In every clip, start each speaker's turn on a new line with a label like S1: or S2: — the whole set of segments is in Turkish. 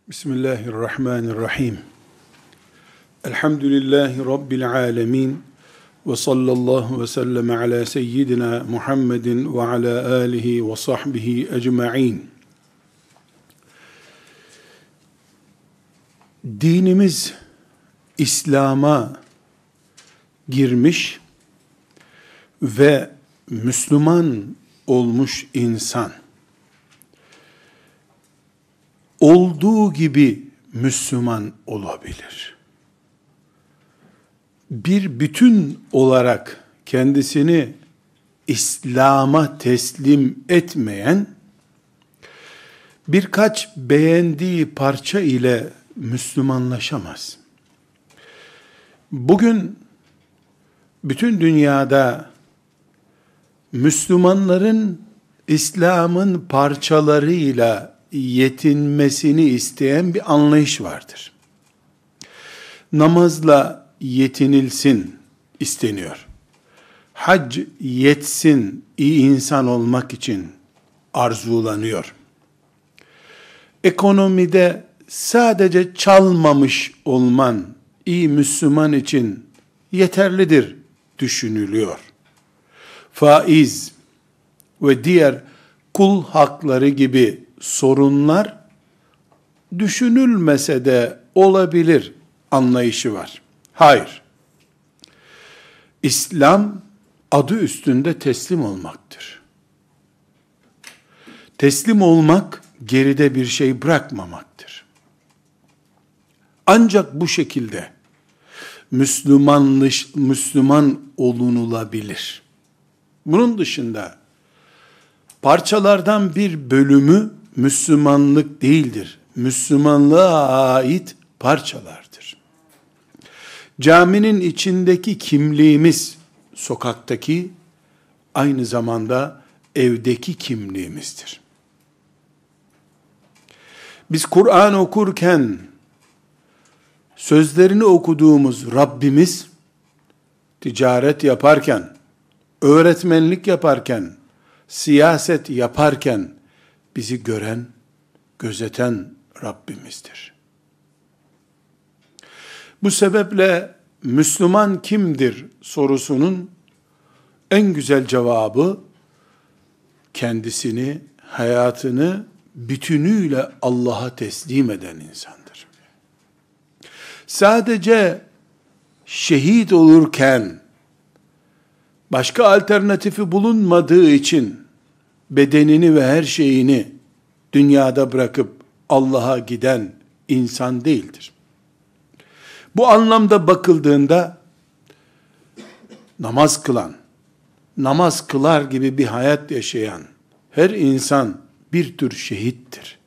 S1: Bismillahirrahmanirrahim. Elhamdülillahi Rabbil alemin. Ve sallallahu ve sellem ala seyyidina Muhammedin ve ala alihi ve sahbihi ecma'in. Dinimiz İslam'a girmiş ve Müslüman olmuş insan olduğu gibi Müslüman olabilir. Bir bütün olarak kendisini İslam'a teslim etmeyen, birkaç beğendiği parça ile Müslümanlaşamaz. Bugün bütün dünyada Müslümanların İslam'ın parçalarıyla yetinmesini isteyen bir anlayış vardır. Namazla yetinilsin isteniyor. Hac yetsin iyi insan olmak için arzulanıyor. Ekonomide sadece çalmamış olman iyi Müslüman için yeterlidir düşünülüyor. Faiz ve diğer kul hakları gibi sorunlar düşünülmese de olabilir anlayışı var. Hayır. İslam adı üstünde teslim olmaktır. Teslim olmak geride bir şey bırakmamaktır. Ancak bu şekilde Müslüman olunulabilir. Bunun dışında parçalardan bir bölümü Müslümanlık değildir. Müslümanlığa ait parçalardır. Caminin içindeki kimliğimiz, sokaktaki, aynı zamanda evdeki kimliğimizdir. Biz Kur'an okurken, sözlerini okuduğumuz Rabbimiz, ticaret yaparken, öğretmenlik yaparken, siyaset yaparken, bizi gören, gözeten Rabbimizdir. Bu sebeple Müslüman kimdir sorusunun en güzel cevabı, kendisini, hayatını bütünüyle Allah'a teslim eden insandır. Sadece şehit olurken, başka alternatifi bulunmadığı için, bedenini ve her şeyini dünyada bırakıp Allah'a giden insan değildir. Bu anlamda bakıldığında, namaz kılan, namaz kılar gibi bir hayat yaşayan her insan bir tür şehittir.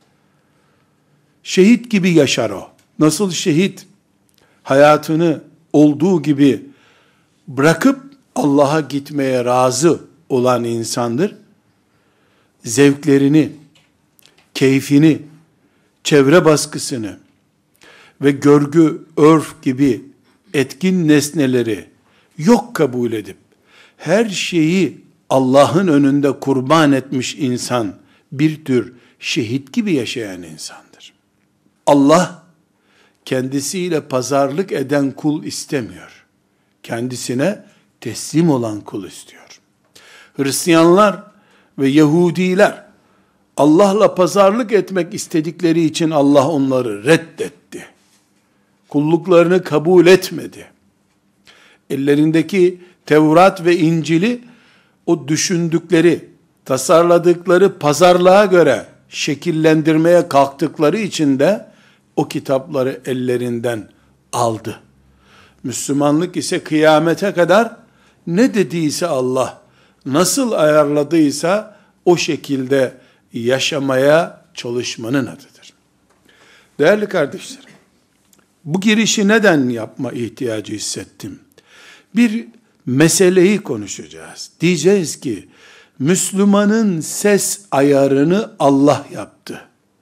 S1: Şehit gibi yaşar o. Nasıl şehit hayatını olduğu gibi bırakıp Allah'a gitmeye razı olan insandır, zevklerini, keyfini, çevre baskısını ve görgü, örf gibi etkin nesneleri yok kabul edip, her şeyi Allah'ın önünde kurban etmiş insan, bir tür şehit gibi yaşayan insandır. Allah, kendisiyle pazarlık eden kul istemiyor. Kendisine teslim olan kul istiyor. Hristiyanlar ve Yahudiler, Allah'la pazarlık etmek istedikleri için Allah onları reddetti. Kulluklarını kabul etmedi. Ellerindeki Tevrat ve İncil'i, o düşündükleri, tasarladıkları pazarlığa göre şekillendirmeye kalktıkları için de o kitapları ellerinden aldı. Müslümanlık ise kıyamete kadar ne dediyse Allah, nasıl ayarladıysa o şekilde yaşamaya çalışmanın adıdır. Değerli kardeşlerim, bu girişi neden yapma ihtiyacı hissettim? Bir meseleyi konuşacağız. Diyeceğiz ki, Müslümanın ses ayarını Allah yaptı.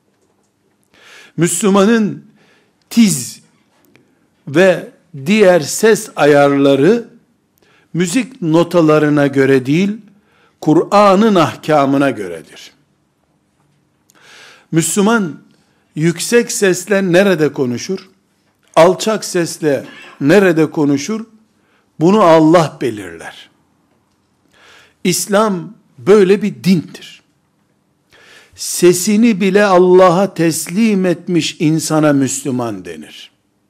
S1: Müslümanın tiz ve diğer ses ayarları müzik notalarına göre değil, Kur'an'ın ahkamına göredir. Müslüman yüksek sesle nerede konuşur? Alçak sesle nerede konuşur? Bunu Allah belirler. İslam böyle bir dindir. Sesini bile Allah'a teslim etmiş insana Müslüman denir.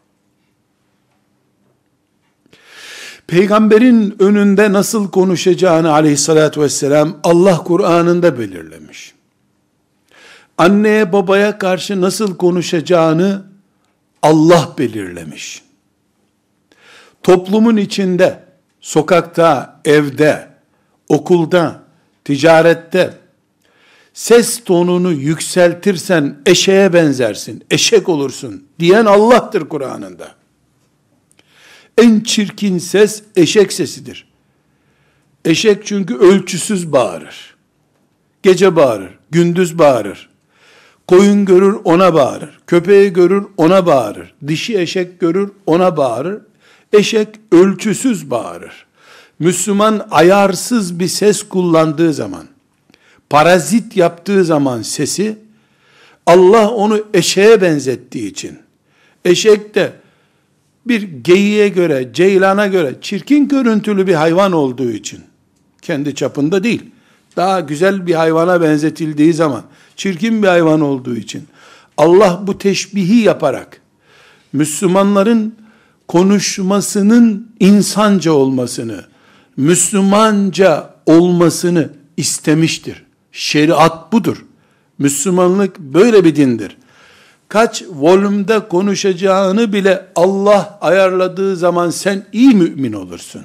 S1: Peygamberin önünde nasıl konuşacağını aleyhissalatü vesselam Allah Kur'an'ında belirlemiş. Anneye babaya karşı nasıl konuşacağını Allah belirlemiş. Toplumun içinde, sokakta, evde, okulda, ticarette ses tonunu yükseltirsen eşeğe benzersin, eşek olursun diyen Allah'tır Kur'an'ında. En çirkin ses eşek sesidir. Eşek çünkü ölçüsüz bağırır. Gece bağırır, gündüz bağırır. Koyun görür ona bağırır. Köpeği görür ona bağırır. Dişi eşek görür ona bağırır. Eşek ölçüsüz bağırır. Müslüman ayarsız bir ses kullandığı zaman, parazit yaptığı zaman sesi, Allah onu eşeğe benzettiği için, eşek de bir geyiğe göre, ceylana göre çirkin görüntülü bir hayvan olduğu için, kendi çapında değil, daha güzel bir hayvana benzetildiği zaman, çirkin bir hayvan olduğu için, Allah bu teşbihi yaparak, Müslümanların konuşmasının insanca olmasını, Müslümanca olmasını istemiştir. Şeriat budur. Müslümanlık böyle bir dindir. Kaç volümde konuşacağını bile Allah ayarladığı zaman sen iyi mümin olursun.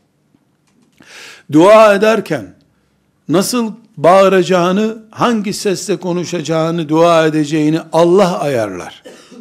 S1: Dua ederken nasıl bağıracağını, hangi sesle konuşacağını, dua edeceğini Allah ayarlar.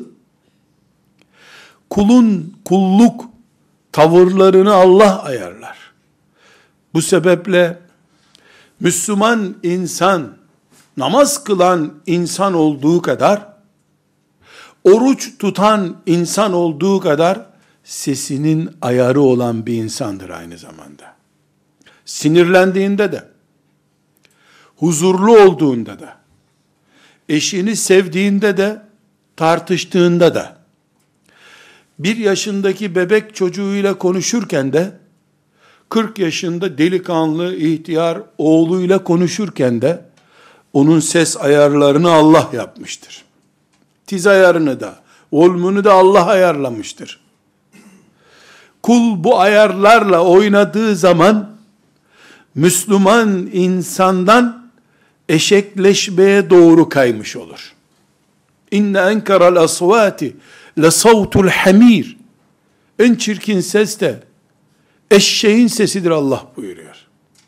S1: Kulun kulluk tavırlarını Allah ayarlar. Bu sebeple Müslüman insan, namaz kılan insan olduğu kadar, oruç tutan insan olduğu kadar, sesinin ayarı olan bir insandır aynı zamanda. Sinirlendiğinde de, huzurlu olduğunda da, eşini sevdiğinde de, tartıştığında da, 1 yaşındaki bebek çocuğuyla konuşurken de, 40 yaşında delikanlı, ihtiyar oğluyla konuşurken de, onun ses ayarlarını Allah yapmıştır. Tiz ayarını da, volümünü de Allah ayarlamıştır. Kul bu ayarlarla oynadığı zaman, Müslüman insandan eşekleşmeye doğru kaymış olur. İnne enkeral asvati le savtul hamir. En çirkin ses de eşeğin sesidir Allah buyuruyor.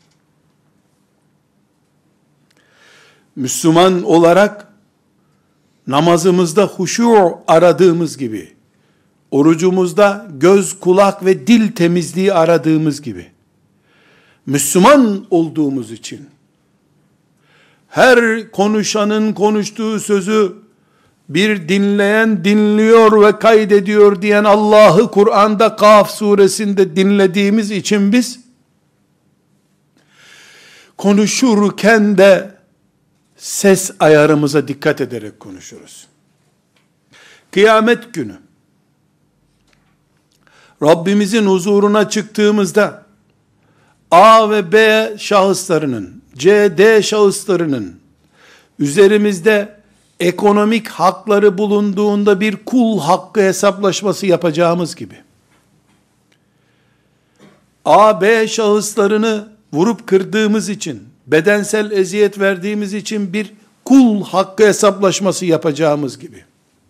S1: Müslüman olarak namazımızda huşu aradığımız gibi, orucumuzda göz, kulak ve dil temizliği aradığımız gibi, Müslüman olduğumuz için, her konuşanın konuştuğu sözü bir dinleyen dinliyor ve kaydediyor diyen Allah'ı Kur'an'da Kaf suresinde dinlediğimiz için biz, konuşurken de ses ayarımıza dikkat ederek konuşuruz. Kıyamet günü, Rabbimizin huzuruna çıktığımızda, A ve B şahıslarının, C, D şahıslarının, üzerimizde ekonomik hakları bulunduğunda bir kul hakkı hesaplaşması yapacağımız gibi, A, B şahıslarını vurup kırdığımız için, bedensel eziyet verdiğimiz için bir kul hakkı hesaplaşması yapacağımız gibi,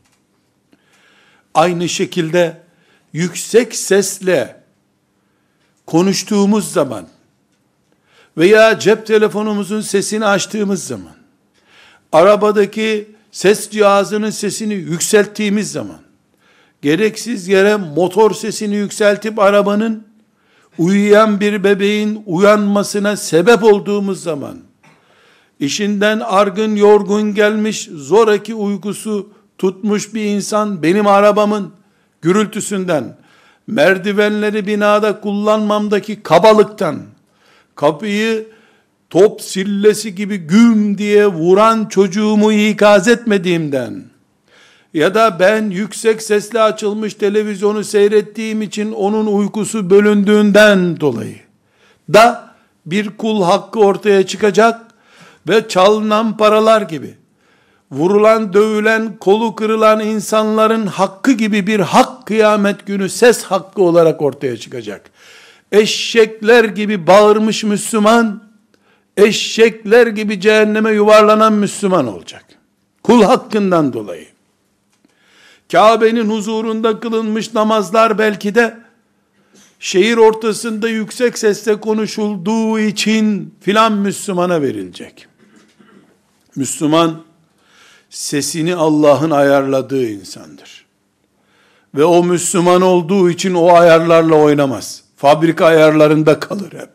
S1: aynı şekilde yüksek sesle konuştuğumuz zaman veya cep telefonumuzun sesini açtığımız zaman, arabadaki ses cihazının sesini yükselttiğimiz zaman, gereksiz yere motor sesini yükseltip arabanın uyuyan bir bebeğin uyanmasına sebep olduğumuz zaman, işinden argın yorgun gelmiş, zoraki uykusu tutmuş bir insan, benim arabamın gürültüsünden, merdivenleri binada kullanmamdaki kabalıktan, kapıyı top sillesi gibi güm diye vuran çocuğumu ikaz etmediğimden, Ya da ben yüksek sesle açılmış televizyonu seyrettiğim için onun uykusu bölündüğünden dolayı da bir kul hakkı ortaya çıkacak ve çalınan paralar gibi, vurulan, dövülen, kolu kırılan insanların hakkı gibi bir hak kıyamet günü ses hakkı olarak ortaya çıkacak. Eşekler gibi bağırmış Müslüman, eşekler gibi cehenneme yuvarlanan Müslüman olacak. Kul hakkından dolayı. Kabe'nin huzurunda kılınmış namazlar belki de şehir ortasında yüksek sesle konuşulduğu için filan Müslümana verilecek. Müslüman sesini Allah'ın ayarladığı insandır. Ve o Müslüman olduğu için o ayarlarla oynamaz. Fabrika ayarlarında kalır hep.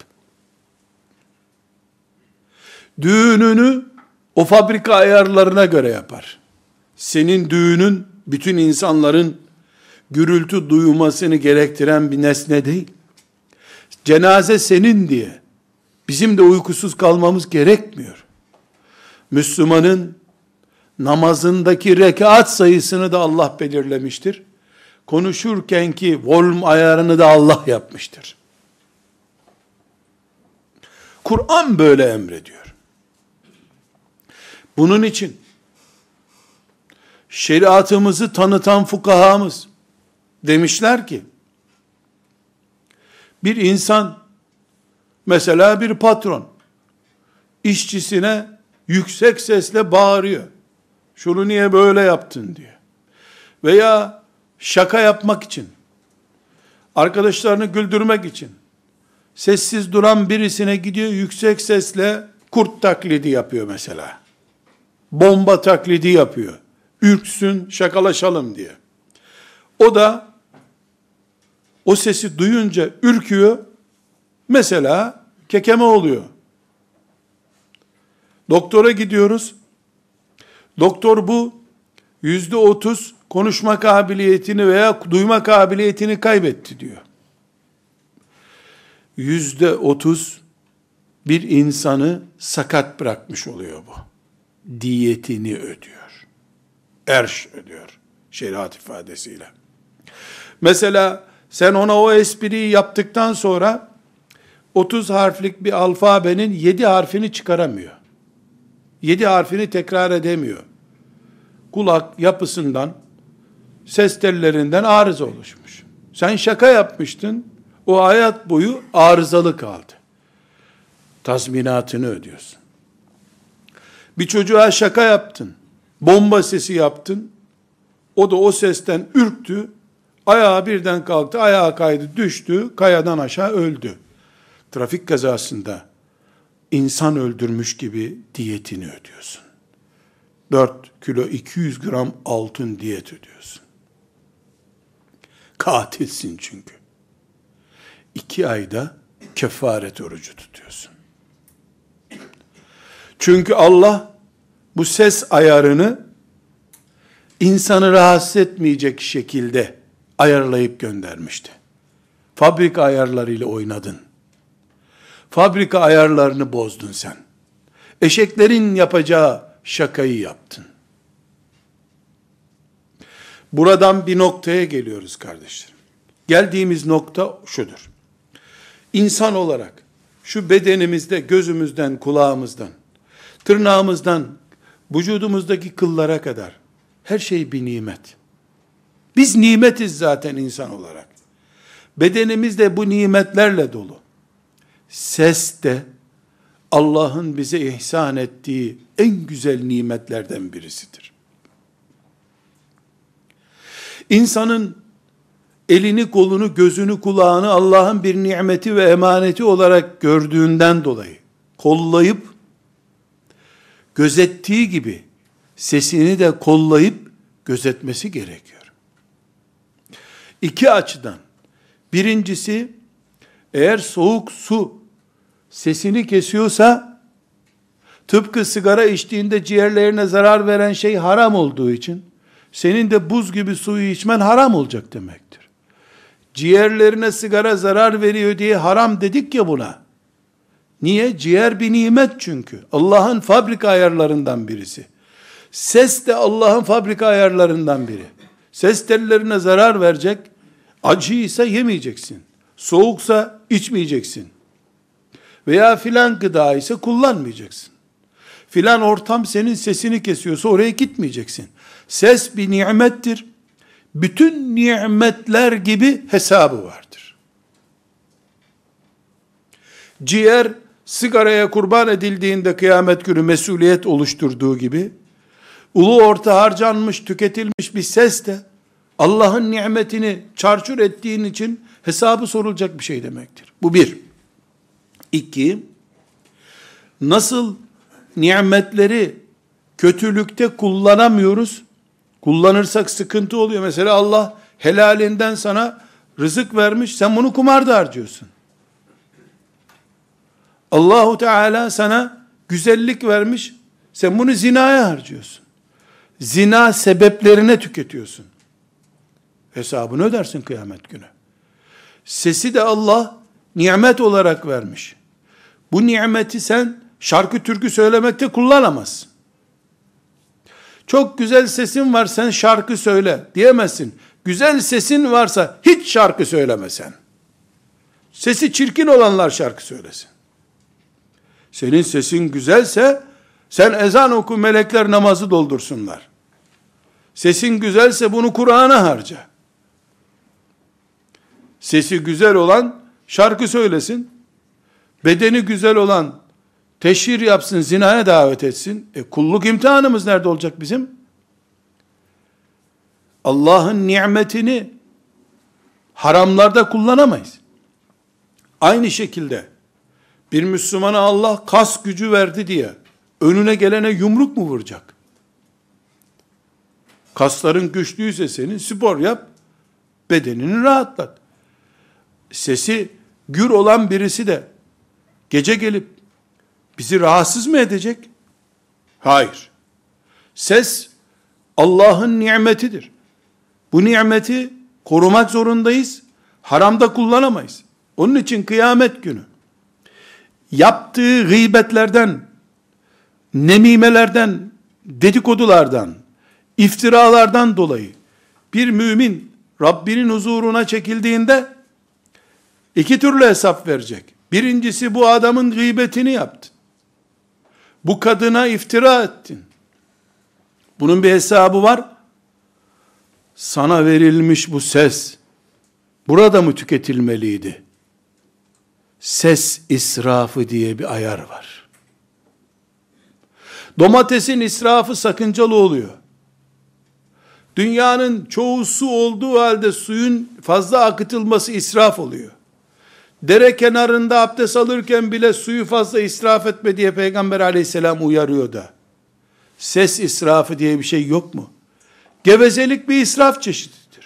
S1: Düğününü o fabrika ayarlarına göre yapar. Senin düğünün bütün insanların gürültü duymasını gerektiren bir nesne değil. Cenaze senin diye bizim de uykusuz kalmamız gerekmiyor. Müslümanın namazındaki rekat sayısını da Allah belirlemiştir. Konuşurkenki volüm ayarını da Allah yapmıştır. Kur'an böyle emrediyor. Bunun için şeriatımızı tanıtan fukahamız demişler ki, bir insan, mesela bir patron, işçisine yüksek sesle bağırıyor. Şunu niye böyle yaptın diye. Veya şaka yapmak için, arkadaşlarını güldürmek için, sessiz duran birisine gidiyor yüksek sesle kurt taklidi yapıyor mesela. Bomba taklidi yapıyor. Ürksün, şakalaşalım diye. O da o sesi duyunca ürküyor. Mesela kekeme oluyor. Doktora gidiyoruz. Doktor bu %30 konuşma kabiliyetini veya duyma kabiliyetini kaybetti diyor. %30 bir insanı sakat bırakmış oluyor bu. Diyetini ödüyor. Erş ödüyor şeriat ifadesiyle. Mesela sen ona o espriyi yaptıktan sonra 30 harflik bir alfabenin 7 harfini çıkaramıyor. 7 harfini tekrar edemiyor. Kulak yapısından, ses tellerinden arıza oluşmuş. Sen şaka yapmıştın, o hayat boyu arızalı kaldı. Tazminatını ödüyorsun. Bir çocuğa şaka yaptın, bomba sesi yaptın, o da o sesten ürktü, ayağı birden kalktı, ayağı kaydı, düştü, kayadan aşağı öldü. Trafik kazasında insan öldürmüş gibi diyetini ödüyorsun. 4 kilo 200 gram altın diyet ödüyorsun. Katilsin çünkü. 2 ayda kefaret orucu tutuyorsun. Çünkü Allah bu ses ayarını insanı rahatsız etmeyecek şekilde ayarlayıp göndermişti. Fabrika ayarlarıyla oynadın. Fabrika ayarlarını bozdun sen. Eşeklerin yapacağı şakayı yaptın. Buradan bir noktaya geliyoruz kardeşlerim. Geldiğimiz nokta şudur. İnsan olarak şu bedenimizde, gözümüzden, kulağımızdan, tırnağımızdan, vücudumuzdaki kıllara kadar her şey bir nimet. Biz nimetiz zaten insan olarak. Bedenimiz de bu nimetlerle dolu. Ses de Allah'ın bize ihsan ettiği en güzel nimetlerden birisidir. İnsanın elini, kolunu, gözünü, kulağını Allah'ın bir nimeti ve emaneti olarak gördüğünden dolayı kollayıp, gözettiği gibi sesini de kollayıp gözetmesi gerekiyor. 2 açıdan. Birincisi, eğer soğuk su sesini kesiyorsa, tıpkı sigara içtiğinde ciğerlerine zarar veren şey haram olduğu için, senin de buz gibi suyu içmen haram olacak demektir. Ciğerlerine sigara zarar veriyor diye haram dedik ya buna. Niye? Ciğer bir nimet çünkü. Allah'ın fabrika ayarlarından birisi. Ses de Allah'ın fabrika ayarlarından biri. Ses tellerine zarar verecek. Acıysa yemeyeceksin. Soğuksa içmeyeceksin. Veya filan gıda ise kullanmayacaksın. Filan ortam senin sesini kesiyorsa oraya gitmeyeceksin. Ses bir nimettir. Bütün nimetler gibi hesabı vardır. Ciğer sigaraya kurban edildiğinde kıyamet günü mesuliyet oluşturduğu gibi, ulu orta harcanmış, tüketilmiş bir ses de Allah'ın nimetini çarçur ettiğin için hesabı sorulacak bir şey demektir. Bu bir. İki, nasıl nimetleri kötülükte kullanamıyoruz? Kullanırsak sıkıntı oluyor. Mesela Allah helalinden sana rızık vermiş, sen bunu kumarda harcıyorsun. Allahu Teala sana güzellik vermiş, sen bunu zinaya harcıyorsun. Zina sebeplerine tüketiyorsun. Hesabını ödersin kıyamet günü. Sesi de Allah nimet olarak vermiş. Bu nimeti sen şarkı türkü söylemekte kullanamazsın. Çok güzel sesin var, sen şarkı söyle diyemezsin. Güzel sesin varsa hiç şarkı söylemesen. Sesi çirkin olanlar şarkı söylesin. Senin sesin güzelse sen ezan oku, melekler namazı doldursunlar. Sesin güzelse bunu Kur'an'a harca. Sesi güzel olan şarkı söylesin. Bedeni güzel olan teşhir yapsın, zinaya davet etsin. Kulluk imtihanımız nerede olacak bizim? Allah'ın nimetini haramlarda kullanamayız. Aynı şekilde bir Müslümana Allah kas gücü verdi diye önüne gelene yumruk mu vuracak? Kasların güçlüyse senin, spor yap, bedenini rahatlat. Sesi gür olan birisi de gece gelip bizi rahatsız mı edecek? Hayır. Ses Allah'ın nimetidir. Bu nimeti korumak zorundayız. Haramda kullanamayız. Onun için kıyamet günü yaptığı gıybetlerden, nemimelerden, dedikodulardan, iftiralardan dolayı bir mümin Rabbinin huzuruna çekildiğinde iki türlü hesap verecek. Birincisi, bu adamın gıybetini yaptın. Bu kadına iftira ettin. Bunun bir hesabı var. Sana verilmiş bu ses burada mı tüketilmeliydi? Ses israfı diye bir ayar var. Domatesin israfı sakıncalı oluyor. Dünyanın çoğu su olduğu halde suyun fazla akıtılması israf oluyor. Dere kenarında abdest alırken bile suyu fazla israf etme diye Peygamber aleyhisselam uyarıyor da. Ses israfı diye bir şey yok mu? Gevezelik bir israf çeşididir.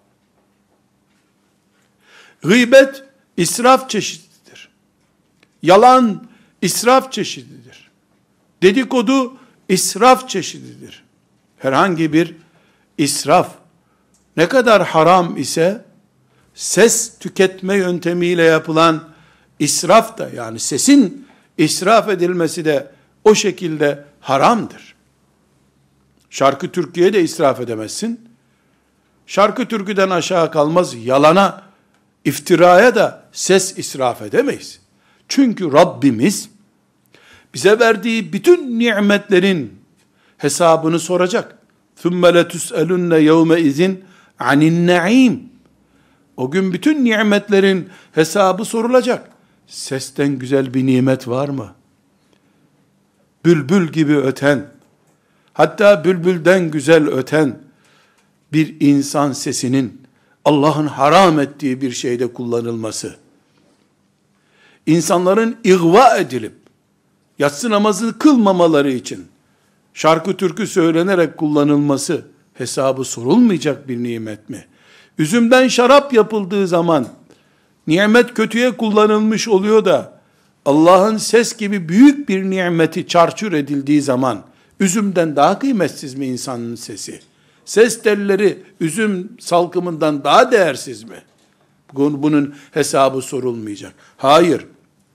S1: Gıybet israf çeşididir. Yalan israf çeşididir. Dedikodu israf çeşididir. Herhangi bir israf ne kadar haram ise ses tüketme yöntemiyle yapılan israf da, yani sesin israf edilmesi de o şekilde haramdır. Şarkı türküye de israf edemezsin. Şarkı türküden aşağı kalmaz yalana, iftiraya da ses israf edemeyiz. Çünkü Rabbimiz bize verdiği bütün nimetlerin hesabını soracak. ثُمَّ لَتُسْأَلُنَّ يَوْمَئِذٍ عَنِ النَّعِيمِ. O gün bütün nimetlerin hesabı sorulacak. Sesten güzel bir nimet var mı? Bülbül gibi öten, hatta bülbülden güzel öten bir insan sesinin Allah'ın haram ettiği bir şeyde kullanılması, insanların ihva edilip yatsı namazı kılmamaları için şarkı türkü söylenerek kullanılması hesabı sorulmayacak bir nimet mi? Üzümden şarap yapıldığı zaman nimet kötüye kullanılmış oluyor da Allah'ın ses gibi büyük bir nimeti çarçur edildiği zaman üzümden daha kıymetsiz mi insanın sesi? Ses telleri üzüm salkımından daha değersiz mi? Bunun hesabı sorulmayacak. Hayır.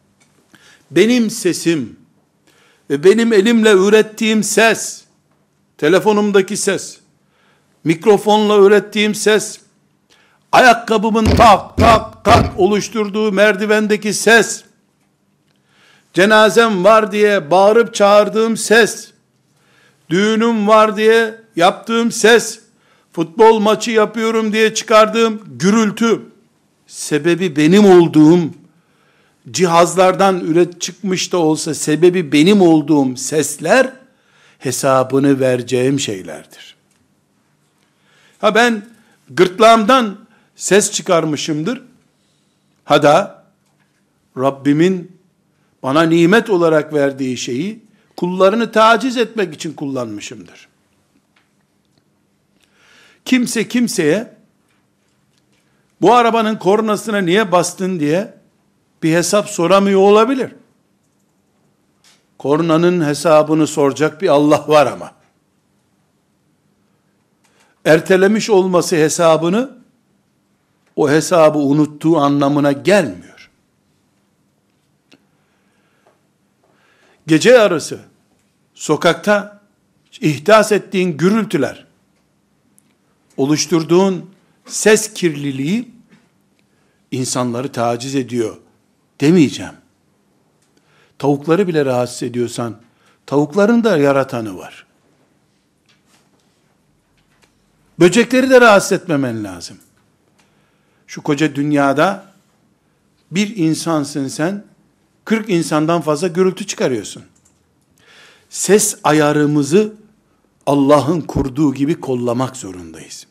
S1: Benim sesim ve benim elimle ürettiğim ses telefonumdaki ses, mikrofonla ürettiğim ses, ayakkabımın tak tak tak oluşturduğu merdivendeki ses, cenazem var diye bağırıp çağırdığım ses, düğünüm var diye yaptığım ses, futbol maçı yapıyorum diye çıkardığım gürültü, sebebi benim olduğum, cihazlardan çıkmış da olsa sebebi benim olduğum sesler, hesabını vereceğim şeylerdir. Ha ben gırtlağımdan ses çıkarmışımdır. Ha da Rabbimin bana nimet olarak verdiği şeyi kullarını taciz etmek için kullanmışımdır. Kimse kimseye bu arabanın kornasına niye bastın diye bir hesap soramıyor olabilir. Kornanın hesabını soracak bir Allah var ama. Ertelemiş olması hesabını, o hesabı unuttuğu anlamına gelmiyor. Gece yarısı sokakta ihdas ettiğin gürültüler, oluşturduğun ses kirliliği insanları taciz ediyor demeyeceğim. Tavukları bile rahatsız ediyorsan, tavukların da yaratanı var. Böcekleri de rahatsız etmemen lazım. Şu koca dünyada bir insansın sen, 40 insandan fazla gürültü çıkarıyorsun. Ses ayarımızı Allah'ın kurduğu gibi kollamak zorundayız.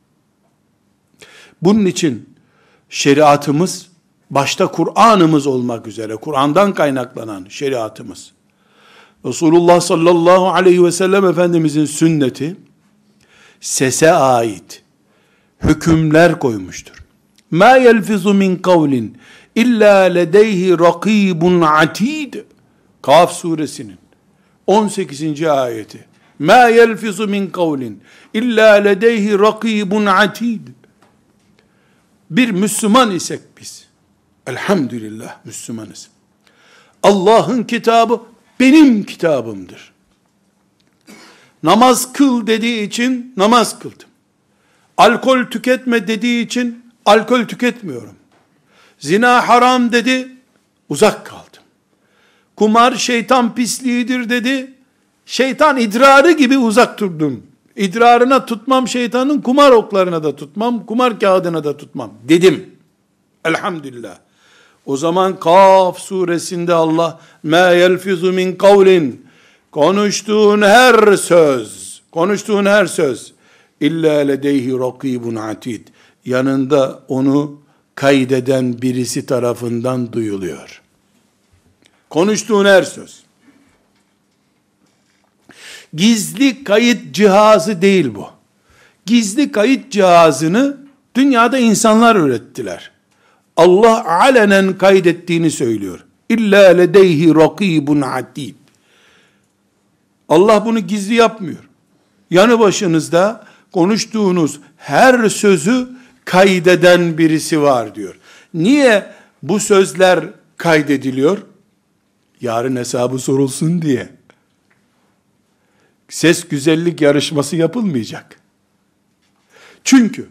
S1: Bunun için şeriatımız, başta Kur'an'ımız olmak üzere, Kur'an'dan kaynaklanan şeriatımız, Resulullah sallallahu aleyhi ve sellem Efendimizin sünneti, sese ait hükümler koymuştur. مَا يَلْفِظُ مِنْ قَوْلٍ اِلَّا لَدَيْهِ رَقِيبٌ عَتِيدٌ. Kaf suresinin 18. ayeti. مَا يَلْفِظُ مِنْ قَوْلٍ اِلَّا لَدَيْهِ رَقِيبٌ عَتِيدٌ. Bir Müslüman isek biz, elhamdülillah Müslümanız. Allah'ın kitabı benim kitabımdır. Namaz kıl dediği için namaz kıldım. Alkol tüketme dediği için alkol tüketmiyorum. Zina haram dedi, uzak kaldım. Kumar şeytan pisliğidir dedi, şeytan idrarı gibi uzak durdum. İdrarına tutmam şeytanın, kumar oklarına da tutmam, kumar kağıdına da tutmam dedim. Elhamdülillah. O zaman Kaf suresinde Allah مَا يَلْفِظُ مِنْ قَوْلٍ, konuştuğun her söz illa ledeyhi rakibun atid, yanında onu kaydeden birisi tarafından duyuluyor. Konuştuğun her söz. Gizli kayıt cihazı değil bu. Gizli kayıt cihazını dünyada insanlar ürettiler. Allah alenen kaydettiğini söylüyor. İlla ledeyhi rakibun atid. Allah bunu gizli yapmıyor. Yanı başınızda konuştuğunuz her sözü kaydeden birisi var diyor. Niye bu sözler kaydediliyor? Yarın hesabı sorulsun diye. Ses güzellik yarışması yapılmayacak. Çünkü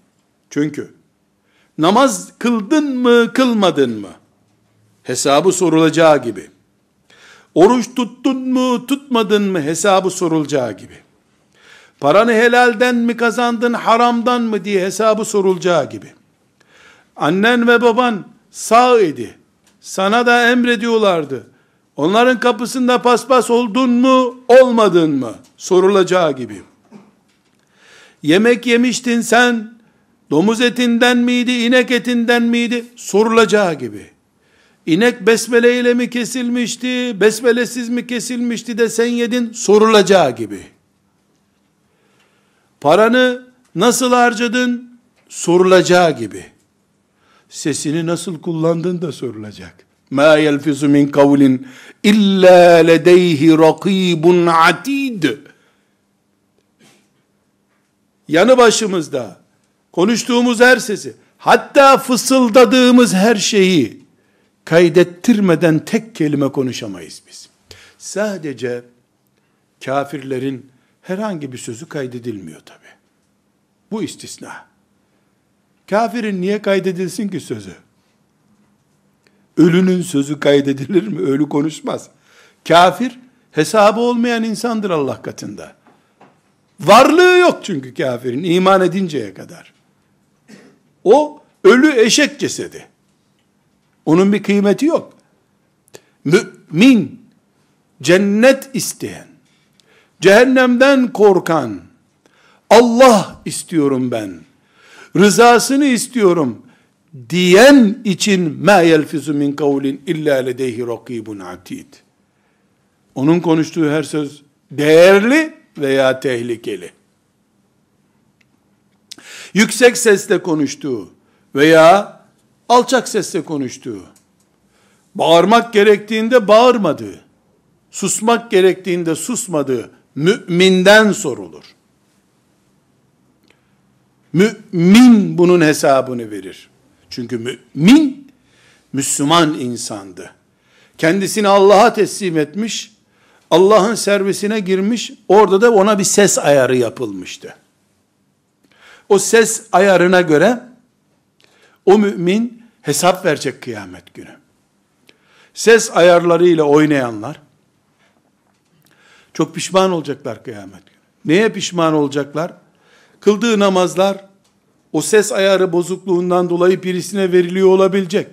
S1: namaz kıldın mı, kılmadın mı? Hesabı sorulacağı gibi. Oruç tuttun mu, tutmadın mı? Hesabı sorulacağı gibi. Paranı helalden mi kazandın, haramdan mı diye hesabı sorulacağı gibi. Annen ve baban sağ idi. Sana da emrediyorlardı. Onların kapısında paspas oldun mu, olmadın mı? Sorulacağı gibi. Yemek yemiştin sen, domuz etinden miydi, inek etinden miydi? Sorulacağı gibi. İnek besmele ile mi kesilmişti, besmelesiz mi kesilmişti de sen yedin? Sorulacağı gibi. Paranı nasıl harcadın? Sorulacağı gibi. Sesini nasıl kullandın da sorulacak. مَا يَلْفِزُ مِنْ قَوْلٍ اِلَّا لَدَيْهِ رَقِيبٌ عَتِيدٌ. Yanı başımızda konuştuğumuz her sesi, hatta fısıldadığımız her şeyi kaydettirmeden tek kelime konuşamayız biz. Sadece kafirlerin herhangi bir sözü kaydedilmiyor tabi. Bu istisna. Kafirin niye kaydedilsin ki sözü? Ölünün sözü kaydedilir mi? Ölü konuşmaz. Kafir, hesabı olmayan insandır Allah katında. Varlığı yok çünkü kafirin, iman edinceye kadar. O, ölü eşek cesedi. Onun bir kıymeti yok. Mümin, cennet isteyen, cehennemden korkan, Allah istiyorum ben, rızasını istiyorum diyen için ma yelfizu min kavlin illa ledeyhi rakibun atid. Onun konuştuğu her söz değerli veya tehlikeli. Yüksek sesle konuştuğu veya alçak sesle konuştuğu, bağırmak gerektiğinde bağırmadığı, susmak gerektiğinde susmadığı müminden sorulur. Mümin bunun hesabını verir. Çünkü mümin, Müslüman insandı. Kendisini Allah'a teslim etmiş, Allah'ın servisine girmiş, orada da ona bir ses ayarı yapılmıştı. O ses ayarına göre, o mümin hesap verecek kıyamet günü. Ses ayarlarıyla oynayanlar, çok pişman olacaklar kıyamet günü. Neye pişman olacaklar? Kıldığı namazlar, o ses ayarı bozukluğundan dolayı birisine veriliyor olabilecek.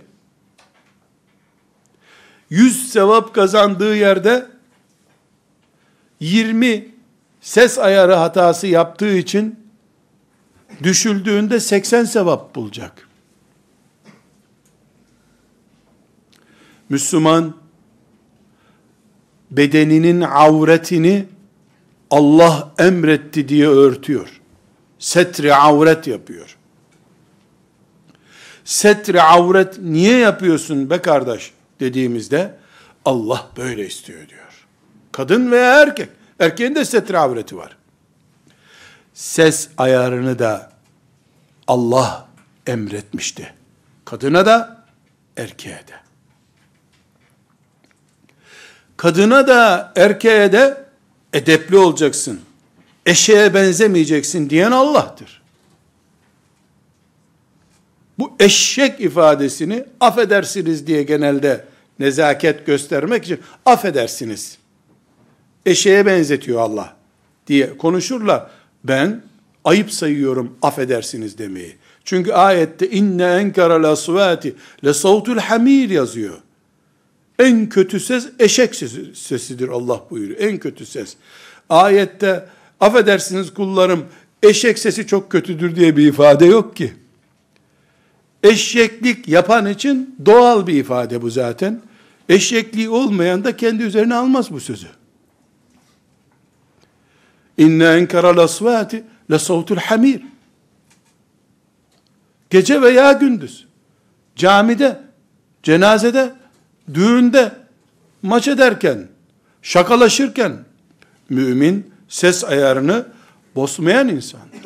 S1: 100 sevap kazandığı yerde, 20 ses ayarı hatası yaptığı için, düşüldüğünde 80 sevap bulacak. Müslüman, bedeninin avretini Allah emretti diye örtüyor. Setri avret yapıyor. Setri avret niye yapıyorsun be kardeş dediğimizde, Allah böyle istiyor diyor. Kadın veya erkek. Erkeğin de setri avreti var. Ses ayarını da Allah emretmişti. Kadına da, erkeğe de. Kadına da, erkeğe de edepli olacaksın, eşeğe benzemeyeceksin diyen Allah'tır. Bu eşek ifadesini affedersiniz diye genelde nezaket göstermek için affedersiniz, eşeğe benzetiyor Allah diye konuşurlar. Ben ayıp sayıyorum affedersiniz demeyi. Çünkü ayette inne enkerel asvati le savtul hamir yazıyor. En kötü ses eşek sesidir Allah buyuruyor. En kötü ses. Ayette affedersiniz kullarım eşek sesi çok kötüdür diye bir ifade yok ki. Eşeklik yapan için doğal bir ifade bu zaten. Eşekliği olmayan da kendi üzerine almaz bu sözü. İnne enkerel asvati le savtul hamir. Gece veya gündüz, camide, cenazede, düğünde, maç ederken, şakalaşırken, mümin ses ayarını bozmayan insandır.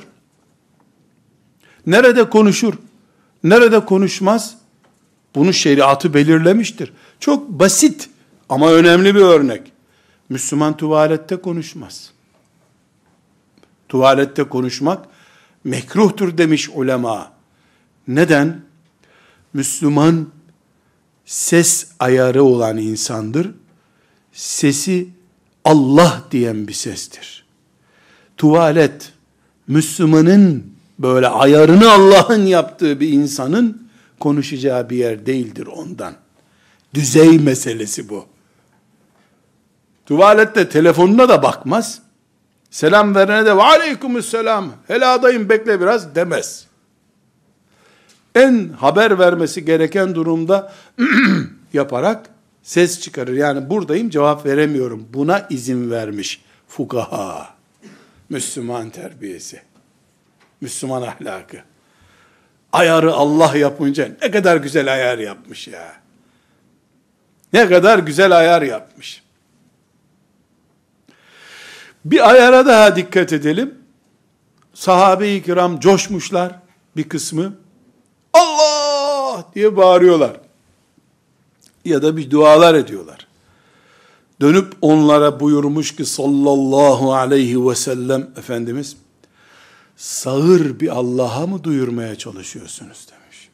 S1: Nerede konuşur, nerede konuşmaz, bunu şeriatı belirlemiştir. Çok basit ama önemli bir örnek. Müslüman tuvalette konuşmaz. Tuvalette konuşmak mekruhtur demiş ulema. Neden? Müslüman ses ayarı olan insandır. Sesi Allah diyen bir sestir. Tuvalet, Müslümanın böyle ayarını Allah'ın yaptığı bir insanın konuşacağı bir yer değildir ondan. Düzey meselesi bu. Tuvalette telefonuna da bakmaz. Selam verene de ve aleykümselam, heladayım bekle biraz demez. En haber vermesi gereken durumda yaparak ses çıkarır. Yani buradayım cevap veremiyorum. Buna izin vermiş fukaha. Müslüman terbiyesi. Müslüman ahlakı. Ayarı Allah yapınca ne kadar güzel ayar yapmış ya. Ne kadar güzel ayar yapmış. Bir ayara daha dikkat edelim. Sahabe-i kiram coşmuşlar bir kısmı. Allah diye bağırıyorlar. Ya da bir dualar ediyorlar. Dönüp onlara buyurmuş ki sallallahu aleyhi ve sellem Efendimiz, sağır bir Allah'a mı duyurmaya çalışıyorsunuz demiş.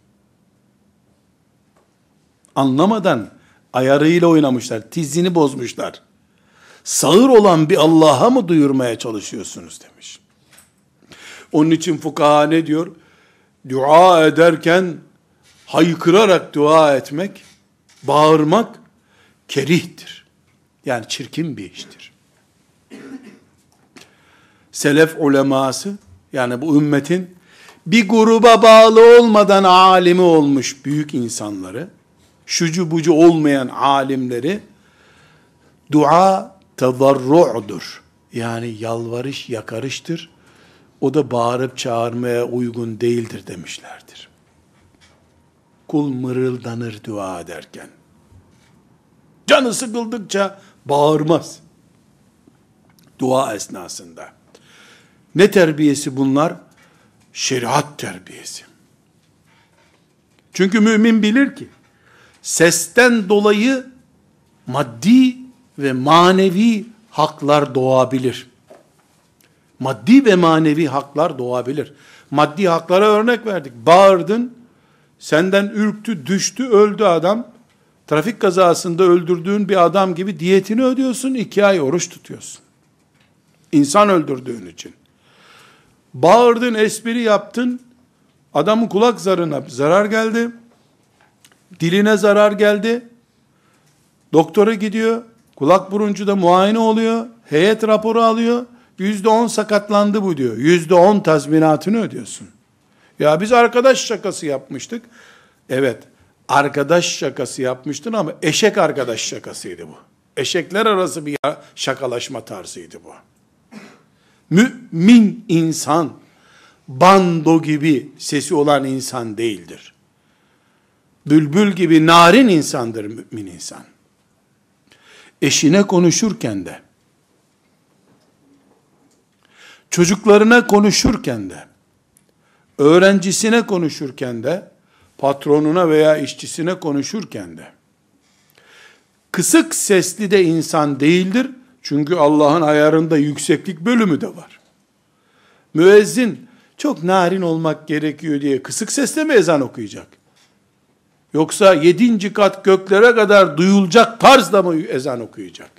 S1: Anlamadan ayarıyla oynamışlar, tizini bozmuşlar. Sağır olan bir Allah'a mı duyurmaya çalışıyorsunuz demiş. Onun için fukaha ne diyor? Dua ederken haykırarak dua etmek, bağırmak kerihtir. Yani çirkin bir iştir. Selef uleması, yani bu ümmetin bir gruba bağlı olmadan alimi olmuş büyük insanları, şucu bucu olmayan alimleri, dua tezarru'dur. Yani yalvarış, yakarıştır. O da bağırıp çağırmaya uygun değildir demişlerdir. Kul mırıldanır dua ederken. Canı sıkıldıkça bağırmaz. Dua esnasında. Ne terbiyesi bunlar? Şeriat terbiyesi. Çünkü mümin bilir ki, sesten dolayı maddi ve manevi haklar doğabilir. Maddi ve manevi haklar doğabilir. Maddi haklara örnek verdik. Bağırdın, senden ürktü, düştü, öldü adam. Trafik kazasında öldürdüğün bir adam gibi diyetini ödüyorsun, 2 ay oruç tutuyorsun. İnsan öldürdüğün için. Bağırdın, espri yaptın, adamın kulak zarına zarar geldi, diline zarar geldi, doktora gidiyor, kulak buruncuda muayene oluyor, heyet raporu alıyor, %10 sakatlandı bu diyor, %10 tazminatını ödüyorsun. Ya biz arkadaş şakası yapmıştık. Evet, arkadaş şakası yapmıştın ama eşek arkadaş şakasıydı bu. Eşekler arası bir şakalaşma tarzıydı bu. Mümin insan, bando gibi sesi olan insan değildir. Bülbül gibi narin insandır mümin insan. Eşine konuşurken de, çocuklarına konuşurken de, öğrencisine konuşurken de, patronuna veya işçisine konuşurken de, kısık sesli de insan değildir. Çünkü Allah'ın ayarında yükseklik bölümü de var. Müezzin çok narin olmak gerekiyor diye kısık sesle mi ezan okuyacak? Yoksa 7. kat göklere kadar duyulacak tarzda mı ezan okuyacak?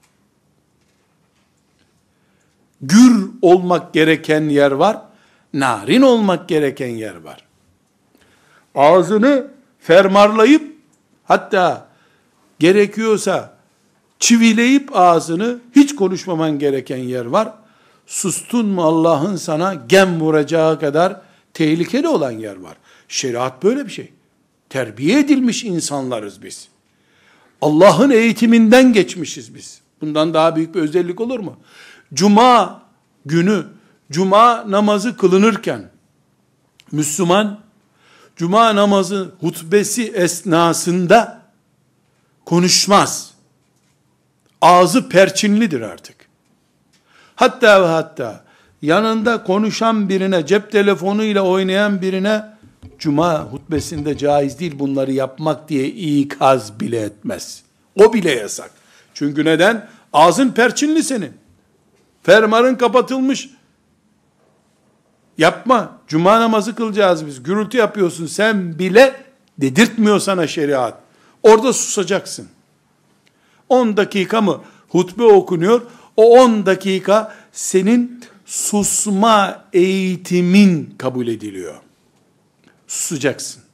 S1: Gür olmak gereken yer var, narin olmak gereken yer var. Ağzını fermarlayıp, hatta gerekiyorsa çivileyip ağzını, hiç konuşmaman gereken yer var. Sustun mu Allah'ın sana gem vuracağı kadar tehlikeli olan yer var. Şeriat böyle bir şey. Terbiye edilmiş insanlarız biz. Allah'ın eğitiminden geçmişiz biz. Bundan daha büyük bir özellik olur mu? Cuma günü, cuma namazı kılınırken, Müslüman, cuma namazı hutbesi esnasında konuşmaz. Ağzı perçinlidir artık. Hatta ve hatta yanında konuşan birine, cep telefonuyla oynayan birine, cuma hutbesinde caiz değil bunları yapmak diye ikaz bile etmez. O bile yasak. Çünkü neden? Ağzın perçinli senin. Fermarın kapatılmış. Yapma. Cuma namazı kılacağız biz. Gürültü yapıyorsun sen bile dedirtmiyor sana şeriat. Orada susacaksın. 10 dakika mı hutbe okunuyor? O 10 dakika senin susma eğitimin kabul ediliyor. Susacaksın.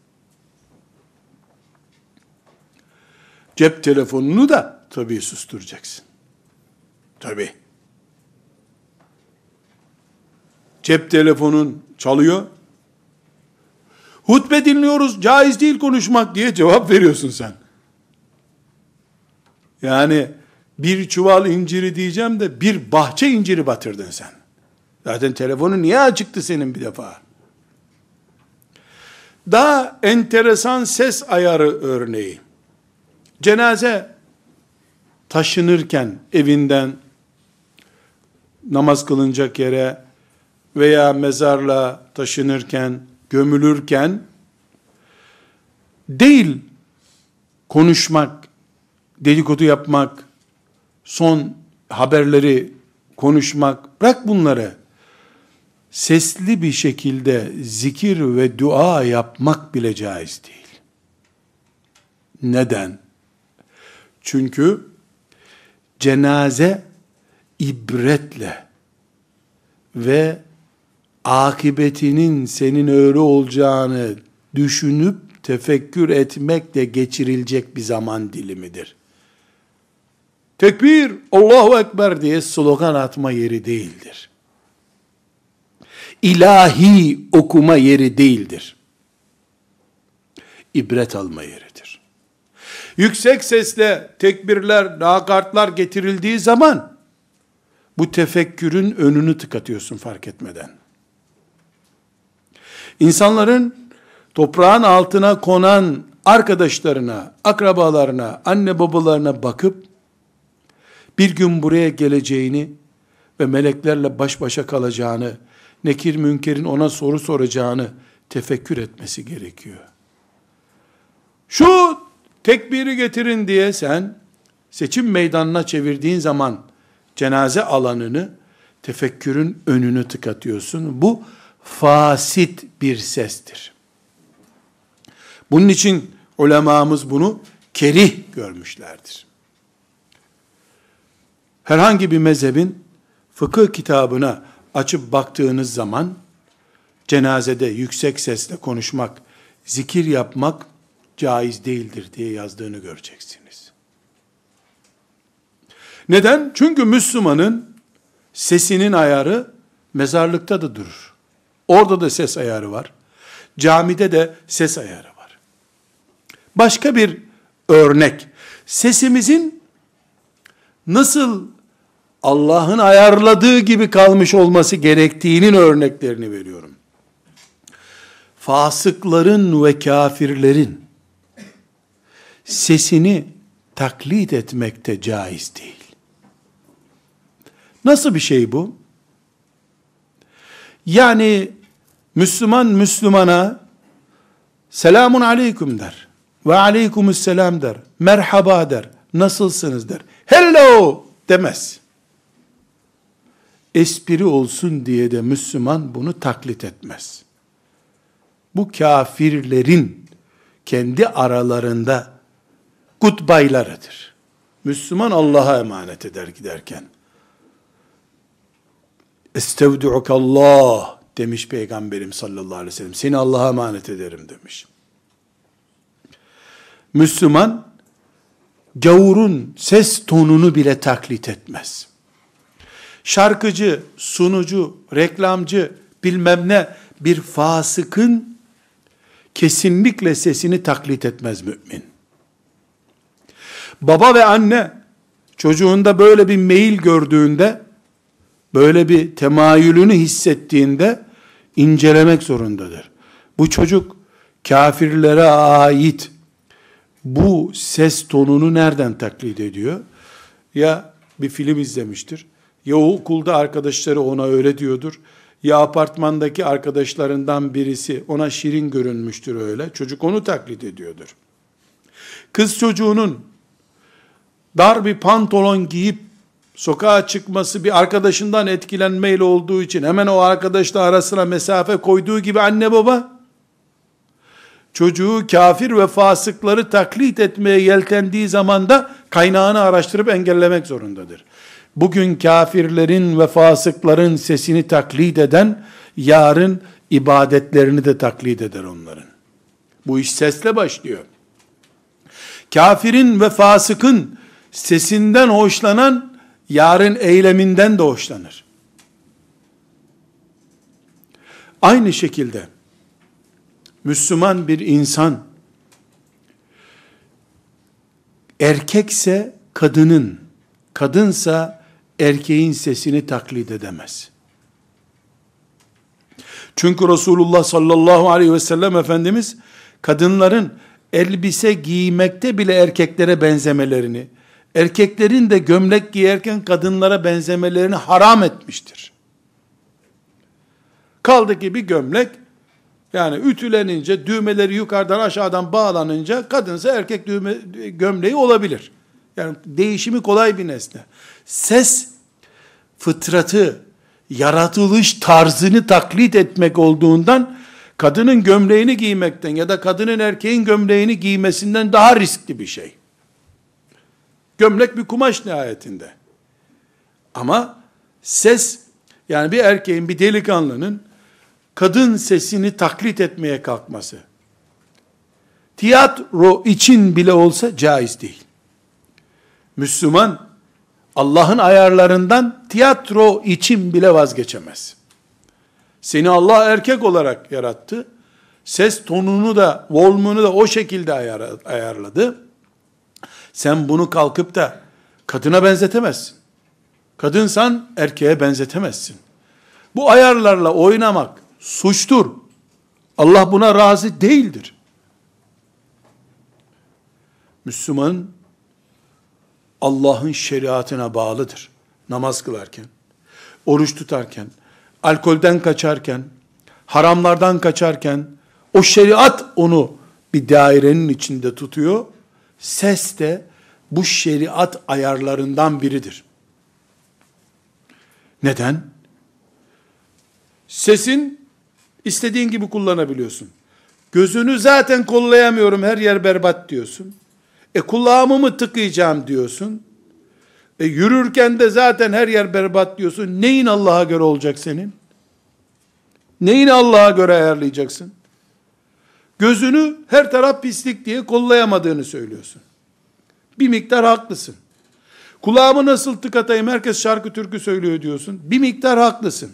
S1: Cep telefonunu da tabii susturacaksın. Tabii. Cep telefonun çalıyor. Hutbe dinliyoruz, caiz değil konuşmak diye cevap veriyorsun sen. Yani bir çuval inciri diyeceğim de bir bahçe inciri batırdın sen. Zaten telefonu niye açıktı senin bir defa? Daha enteresan ses ayarı örneği. Cenaze taşınırken evinden namaz kılınacak yere veya mezarla taşınırken, gömülürken değil konuşmak, dedikodu yapmak, son haberleri konuşmak, bırak bunları. Sesli bir şekilde zikir ve dua yapmak bile caiz değil. Neden? Çünkü cenaze ibretle ve akıbetinin senin öyle olacağını düşünüp tefekkür etmekle geçirilecek bir zaman dilimidir. Tekbir, Allahu Ekber diye slogan atma yeri değildir. İlahi okuma yeri değildir. İbret alma yeridir. Yüksek sesle tekbirler, nakaratlar getirildiği zaman bu tefekkürün önünü tıkatıyorsun fark etmeden. İnsanların toprağın altına konan arkadaşlarına, akrabalarına, anne babalarına bakıp bir gün buraya geleceğini ve meleklerle baş başa kalacağını, Nekir Münker'in ona soru soracağını tefekkür etmesi gerekiyor. Şu tekbiri getirin diye sen seçim meydanına çevirdiğin zaman cenaze alanını tefekkürün önünü tıkatıyorsun. Bu fasit bir sestir. Bunun için ulemamız bunu kerih görmüşlerdir. Herhangi bir mezhebin fıkıh kitabına açıp baktığınız zaman cenazede yüksek sesle konuşmak, zikir yapmak caiz değildir diye yazdığını göreceksiniz. Neden? Çünkü Müslümanın sesinin ayarı mezarlıkta da durur. Orada da ses ayarı var. Camide de ses ayarı var. Başka bir örnek. Sesimizin nasıl Allah'ın ayarladığı gibi kalmış olması gerektiğinin örneklerini veriyorum. Fasıkların ve kafirlerin sesini taklit etmekte caiz değil. Nasıl bir şey bu? Yani Müslüman Müslümana selamun aleyküm der. Ve aleykümüsselam der. Merhaba der. Nasılsınız der. Hello demez. Espri olsun diye de Müslüman bunu taklit etmez. Bu kafirlerin kendi aralarında goodbye'larıdır. Müslüman Allah'a emanet eder giderken. Estevdu'ukallah demiş Peygamberim sallallahu aleyhi ve sellem. Seni Allah'a emanet ederim demiş. Müslüman gavurun ses tonunu bile taklit etmez. Şarkıcı, sunucu, reklamcı, bilmem ne bir fasıkın kesinlikle sesini taklit etmez mümin. Baba ve anne çocuğunda böyle bir meyil gördüğünde, böyle bir temayülünü hissettiğinde incelemek zorundadır. Bu çocuk kafirlere ait bu ses tonunu nereden taklit ediyor? Ya bir film izlemiştir, ya o okulda arkadaşları ona öyle diyordur, ya apartmandaki arkadaşlarından birisi ona şirin görünmüştür öyle, çocuk onu taklit ediyordur. Kız çocuğunun dar bir pantolon giyip sokağa çıkması bir arkadaşından etkilenmeyle olduğu için hemen o arkadaşla arasına mesafe koyduğu gibi anne baba, çocuğu kafir ve fasıkları taklit etmeye yeltendiği zaman da kaynağını araştırıp engellemek zorundadır. Bugün kafirlerin ve fasıkların sesini taklit eden, yarın ibadetlerini de taklit eder onların. Bu iş sesle başlıyor. Kafirin ve fasıkın sesinden hoşlanan, yarın eyleminden de hoşlanır. Aynı şekilde, Müslüman bir insan, erkekse kadının, kadınsa erkeğin sesini taklit edemez. Çünkü Resulullah sallallahu aleyhi ve sellem Efendimiz, kadınların elbise giymekte bile erkeklere benzemelerini, erkeklerin de gömlek giyerken kadınlara benzemelerini haram etmiştir. Kaldı ki bir gömlek, yani ütülenince, düğmeleri yukarıdan aşağıdan bağlanınca, kadınsa erkek gömleği olabilir. Yani değişimi kolay bir nesne. Ses, fıtratı, yaratılış tarzını taklit etmek olduğundan, kadının gömleğini giymekten ya da kadının erkeğin gömleğini giymesinden daha riskli bir şey. Gömlek bir kumaş nihayetinde. Ama ses, yani bir erkeğin, bir delikanlının kadın sesini taklit etmeye kalkması, tiyatro için bile olsa caiz değil. Müslüman, Allah'ın ayarlarından tiyatro için bile vazgeçemez. Seni Allah erkek olarak yarattı. Ses tonunu da, volümünü de o şekilde ayarladı. Sen bunu kalkıp da kadına benzetemezsin. Kadınsan erkeğe benzetemezsin. Bu ayarlarla oynamak suçtur. Allah buna razı değildir. Müslüman Allah'ın şeriatına bağlıdır. Namaz kılarken, oruç tutarken, alkolden kaçarken, haramlardan kaçarken, o şeriat onu bir dairenin içinde tutuyor. Ses de bu şeriat ayarlarından biridir. Neden? Sesin istediğin gibi kullanabiliyorsun. Gözünü zaten kollayamıyorum, her yer berbat diyorsun. Kulağımı mı tıkayacağım diyorsun. Yürürken de zaten her yer berbat diyorsun. Neyin Allah'a göre olacak senin? Neyini Allah'a göre ayarlayacaksın? Gözünü her taraf pislik diye kollayamadığını söylüyorsun. Bir miktar haklısın. Kulağımı nasıl tıkatayım, herkes şarkı türkü söylüyor diyorsun. Bir miktar haklısın.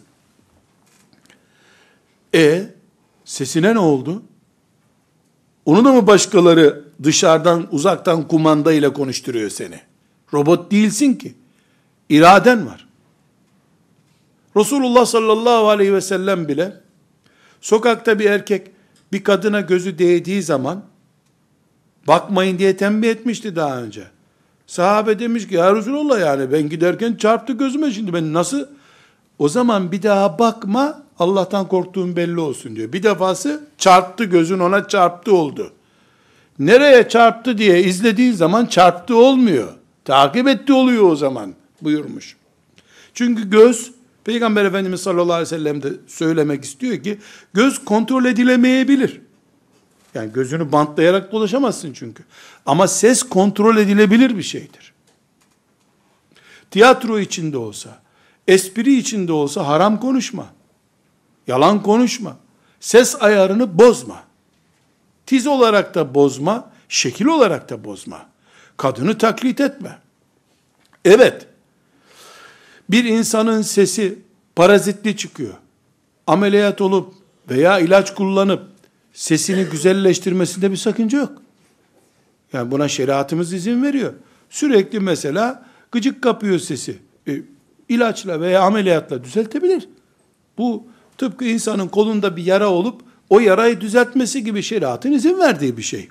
S1: Sesine ne oldu? Onu da mı başkaları dışarıdan, uzaktan kumanda ile konuşturuyor seni? Robot değilsin ki. İraden var. Resulullah sallallahu aleyhi ve sellem bile sokakta bir erkek bir kadına gözü değdiği zaman bakmayın diye tembih etmişti daha önce. Sahabe demiş ki ya Resulullah, yani ben giderken çarptı gözüme, şimdi ben nasıl? O zaman bir daha bakma, Allah'tan korktuğun belli olsun diyor. Bir defası çarptı, gözün ona çarptı oldu. Nereye çarptı diye izlediğin zaman çarptı olmuyor. Takip etti oluyor o zaman buyurmuş. Çünkü göz, Peygamber Efendimiz sallallahu aleyhi ve sellem de söylemek istiyor ki, göz kontrol edilemeyebilir. Yani gözünü bantlayarak dolaşamazsın çünkü. Ama ses kontrol edilebilir bir şeydir. Tiyatro içinde olsa, espri içinde olsa haram konuşma. Yalan konuşma. Ses ayarını bozma. Tiz olarak da bozma, şekil olarak da bozma. Kadını taklit etme. Evet, bir insanın sesi parazitli çıkıyor. Ameliyat olup veya ilaç kullanıp sesini güzelleştirmesinde bir sakınca yok. Yani buna şeriatımız izin veriyor. Sürekli mesela gıcık kapıyor sesi. İlaçla veya ameliyatla düzeltebilir. Bu tıpkı insanın kolunda bir yara olup o yarayı düzeltmesi gibi şeriatın izin verdiği bir şey.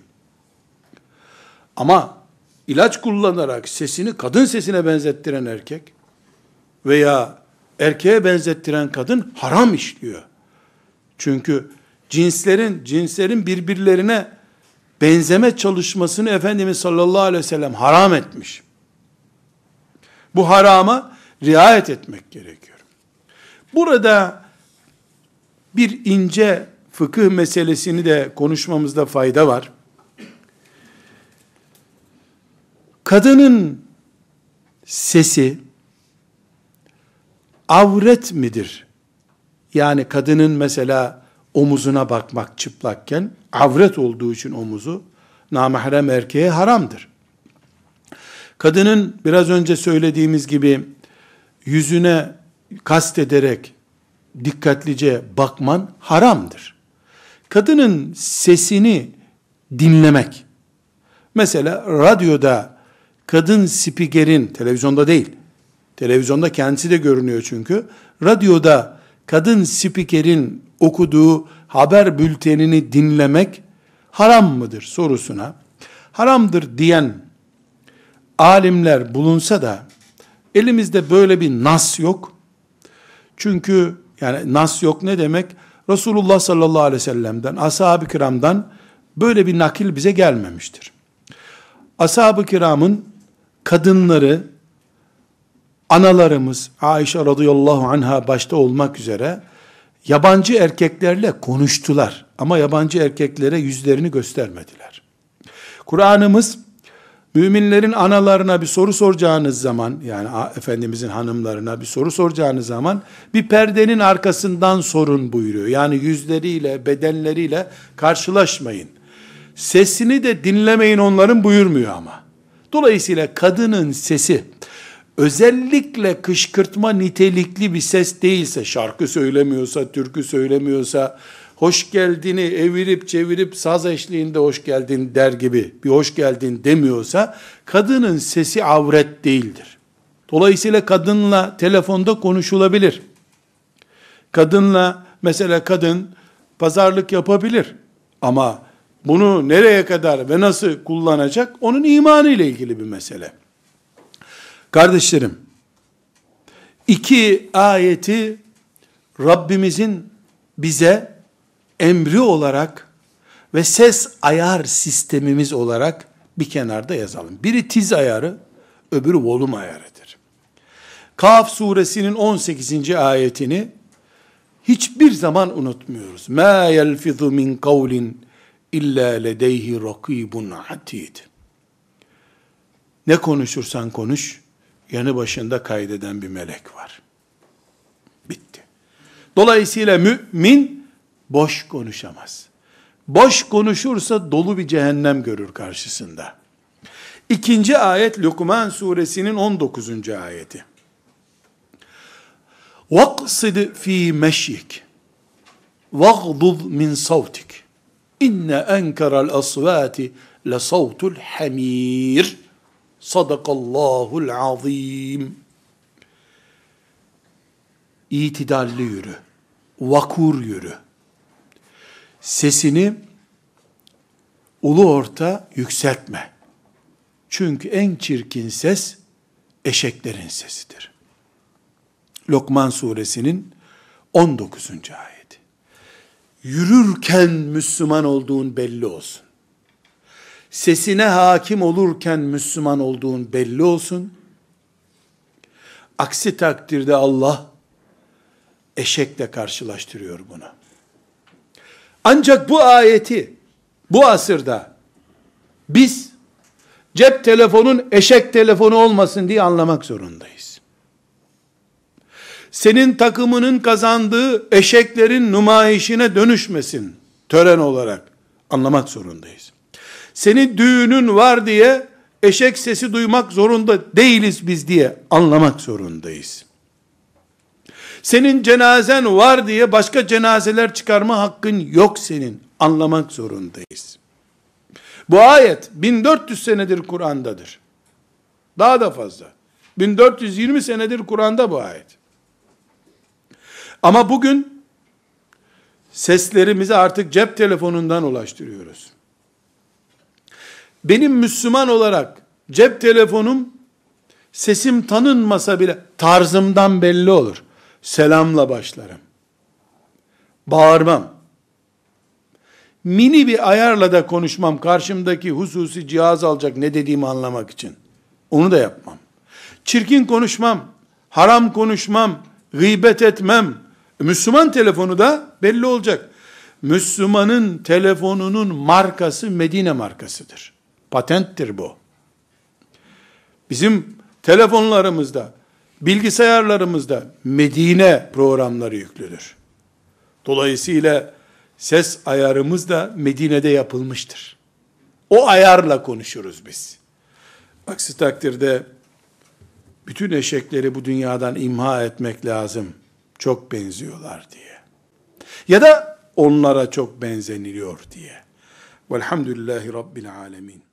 S1: Ama ilaç kullanarak sesini kadın sesine benzettiren erkek veya erkeğe benzettiren kadın haram işliyor. Çünkü cinslerin birbirlerine benzeme çalışmasını Efendimiz sallallahu aleyhi ve sellem haram etmiş. Bu harama riayet etmek gerekiyor. Burada bir ince fıkıh meselesini de konuşmamızda fayda var. Kadının sesi avret midir? Yani kadının mesela omuzuna bakmak çıplakken avret olduğu için omuzu namahrem erkeğe haramdır. Kadının biraz önce söylediğimiz gibi yüzüne kastederek dikkatlice bakman haramdır. Kadının sesini dinlemek, mesela radyoda kadın spikerin, televizyonda değil, televizyonda kendisi de görünüyor çünkü, radyoda kadın spikerin okuduğu haber bültenini dinlemek haram mıdır sorusuna, haramdır diyen alimler bulunsa da, elimizde böyle bir nas yok. Çünkü yani nas yok ne demek? Resulullah sallallahu aleyhi ve sellem'den, ashab-ı kiramdan böyle bir nakil bize gelmemiştir. Ashab-ı kiramın kadınları, analarımız, Ayşe radıyallahu anha başta olmak üzere, yabancı erkeklerle konuştular. Ama yabancı erkeklere yüzlerini göstermediler. Kur'an'ımız, müminlerin analarına bir soru soracağınız zaman, yani Efendimizin hanımlarına bir soru soracağınız zaman, bir perdenin arkasından sorun buyuruyor. Yani yüzleriyle, bedenleriyle karşılaşmayın. Sesini de dinlemeyin onların buyurmuyor ama. Dolayısıyla kadının sesi, özellikle kışkırtma nitelikli bir ses değilse, şarkı söylemiyorsa, türkü söylemiyorsa, hoş geldini evirip çevirip saz eşliğinde hoş geldin der gibi bir hoş geldin demiyorsa, kadının sesi avret değildir. Dolayısıyla kadınla telefonda konuşulabilir. Kadınla, mesela kadın pazarlık yapabilir. Ama bunu nereye kadar ve nasıl kullanacak, onun imanı ile ilgili bir mesele. Kardeşlerim, iki ayeti Rabbimizin bize emri olarak ve ses ayar sistemimiz olarak bir kenarda yazalım. Biri tiz ayarı, öbürü volüm ayarıdır. Kaf suresinin 18. ayetini hiçbir zaman unutmuyoruz. مَا يَلْفِظُ مِنْ قَوْلٍ اِلَّا لَدَيْهِ رَقِيبٌ عَتِيدٌ. Ne konuşursan konuş, yanı başında kaydeden bir melek var. Bitti. Dolayısıyla mümin boş konuşamaz. Boş konuşursa dolu bir cehennem görür karşısında. İkinci ayet Lokman suresinin 19. ayeti. وَقْصِدْ ف۪ي مَشْيِكِ وَغْضُضْ مِنْ صَوْتِكِ اِنَّ اَنْكَرَ الْأَصْوَاتِ لَصَوْتُ الْحَم۪يرِ Sadakallahul azim. İtidalli yürü. Vakur yürü. Sesini ulu orta yükseltme. Çünkü en çirkin ses eşeklerin sesidir. Lokman suresinin 19. ayeti. Yürürken Müslüman olduğun belli olsun. Sesine hakim olurken Müslüman olduğun belli olsun. Aksi takdirde Allah eşekle karşılaştırıyor bunu. Ancak bu ayeti bu asırda biz cep telefonun eşek telefonu olmasın diye anlamak zorundayız. Senin takımının kazandığı eşeklerin numayişine dönüşmesin tören olarak anlamak zorundayız. Senin düğünün var diye eşek sesi duymak zorunda değiliz biz diye anlamak zorundayız. Senin cenazen var diye başka cenazeler çıkarma hakkın yok senin. Anlamak zorundayız. Bu ayet 1400 senedir Kur'an'dadır. Daha da fazla. 1420 senedir Kur'an'da bu ayet. Ama bugün seslerimizi artık cep telefonundan ulaştırıyoruz. Benim Müslüman olarak cep telefonum sesim tanınmasa bile tarzımdan belli olur. Selamla başlarım. Bağırmam. Mini bir ayarla da konuşmam. Karşımdaki hususi cihaz alacak ne dediğimi anlamak için. Onu da yapmam. Çirkin konuşmam. Haram konuşmam. Gıybet etmem. Müslüman telefonu da belli olacak. Müslümanın telefonunun markası Medine markasıdır. Patenttir bu. Bizim telefonlarımızda, bilgisayarlarımızda Medine programları yüklüdür. Dolayısıyla ses ayarımız da Medine'de yapılmıştır. O ayarla konuşuruz biz. Aksi takdirde bütün eşekleri bu dünyadan imha etmek lazım. Çok benziyorlar diye. Ya da onlara çok benzeniliyor diye. Velhamdülillahi Rabbil alemin.